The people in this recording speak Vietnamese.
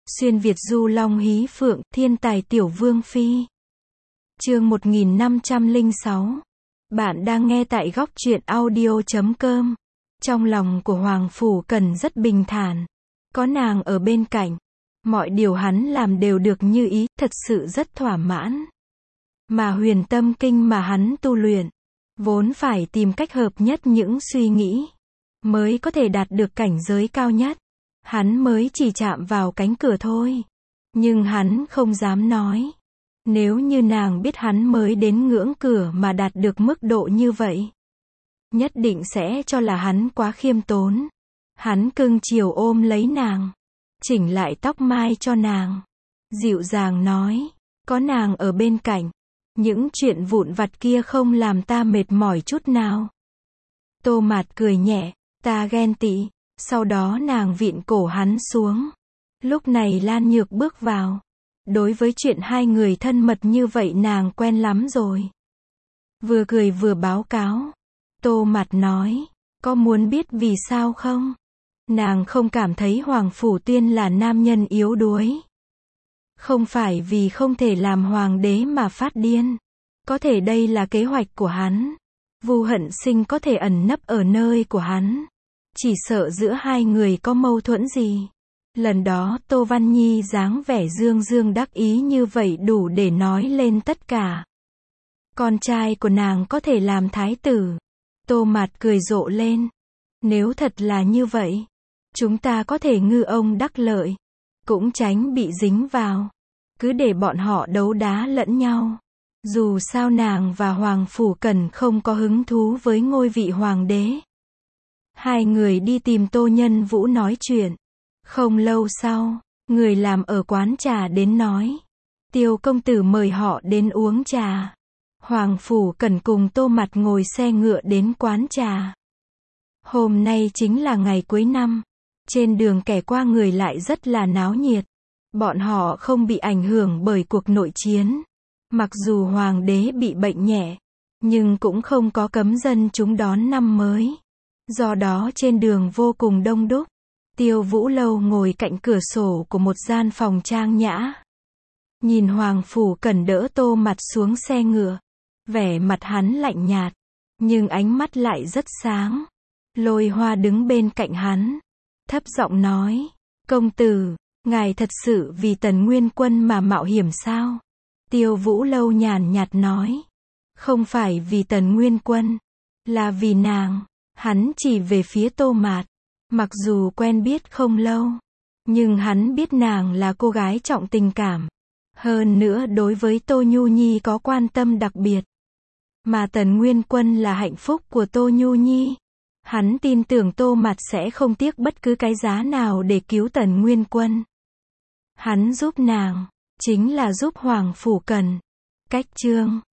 Xuyên Việt du long hí phượng, thiên tài tiểu vương phi. Chương 1506. Bạn đang nghe tại góc truyện audio.com. Trong lòng của Hoàng Phủ Cần rất bình thản. Có nàng ở bên cạnh, mọi điều hắn làm đều được như ý, thật sự rất thỏa mãn. Mà huyền tâm kinh mà hắn tu luyện, vốn phải tìm cách hợp nhất những suy nghĩ, mới có thể đạt được cảnh giới cao nhất. Hắn mới chỉ chạm vào cánh cửa thôi. Nhưng hắn không dám nói. Nếu như nàng biết hắn mới đến ngưỡng cửa mà đạt được mức độ như vậy, nhất định sẽ cho là hắn quá khiêm tốn. Hắn cưng chiều ôm lấy nàng, chỉnh lại tóc mai cho nàng, dịu dàng nói, có nàng ở bên cạnh, những chuyện vụn vặt kia không làm ta mệt mỏi chút nào. Tô Mạt cười nhẹ, ta ghen tị. Sau đó nàng vịn cổ hắn xuống. Lúc này Lan Nhược bước vào. Đối với chuyện hai người thân mật như vậy nàng quen lắm rồi. Vừa cười vừa báo cáo. Tô Mạt nói, có muốn biết vì sao không? Nàng không cảm thấy Hoàng Phủ Tuyên là nam nhân yếu đuối. Không phải vì không thể làm hoàng đế mà phát điên. Có thể đây là kế hoạch của hắn. Vu Hận Sinh có thể ẩn nấp ở nơi của hắn. Chỉ sợ giữa hai người có mâu thuẫn gì. Lần đó Tô Văn Nhi dáng vẻ dương dương đắc ý như vậy đủ để nói lên tất cả. Con trai của nàng có thể làm thái tử. Tô Mạt cười rộ lên. Nếu thật là như vậy, chúng ta có thể ngư ông đắc lợi. Cũng tránh bị dính vào. Cứ để bọn họ đấu đá lẫn nhau. Dù sao nàng và Hoàng Phủ Cần không có hứng thú với ngôi vị hoàng đế. Hai người đi tìm Tô Nhân Vũ nói chuyện. Không lâu sau, người làm ở quán trà đến nói. Tiêu công tử mời họ đến uống trà. Hoàng Phủ Cần cùng Tô Mạt ngồi xe ngựa đến quán trà. Hôm nay chính là ngày cuối năm. Trên đường kẻ qua người lại rất là náo nhiệt. Bọn họ không bị ảnh hưởng bởi cuộc nội chiến. Mặc dù hoàng đế bị bệnh nhẹ, nhưng cũng không có cấm dân chúng đón năm mới. Do đó trên đường vô cùng đông đúc. Tiêu Vũ Lâu ngồi cạnh cửa sổ của một gian phòng trang nhã. Nhìn Hoàng Phủ Cần đỡ Tô Mạt xuống xe ngựa. Vẻ mặt hắn lạnh nhạt, nhưng ánh mắt lại rất sáng. Lôi Hoa đứng bên cạnh hắn, thấp giọng nói, công tử, ngài thật sự vì Tần Nguyên Quân mà mạo hiểm sao? Tiêu Vũ Lâu nhàn nhạt nói, không phải vì Tần Nguyên Quân, là vì nàng. Hắn chỉ về phía Tô Mạt. Mặc dù quen biết không lâu, nhưng hắn biết nàng là cô gái trọng tình cảm. Hơn nữa đối với Tô Nhu Nhi có quan tâm đặc biệt. Mà Tần Nguyên Quân là hạnh phúc của Tô Nhu Nhi. Hắn tin tưởng Tô Mạt sẽ không tiếc bất cứ cái giá nào để cứu Tần Nguyên Quân. Hắn giúp nàng, chính là giúp Hoàng Phủ Cần. Cách chương